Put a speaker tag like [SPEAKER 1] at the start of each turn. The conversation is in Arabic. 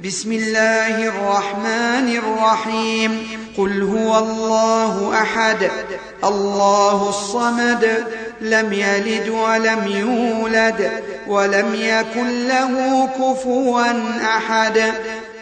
[SPEAKER 1] بسم الله الرحمن الرحيم قل هو الله أحد الله الصمد لم يلد ولم يولد ولم يكن له كفوا أحد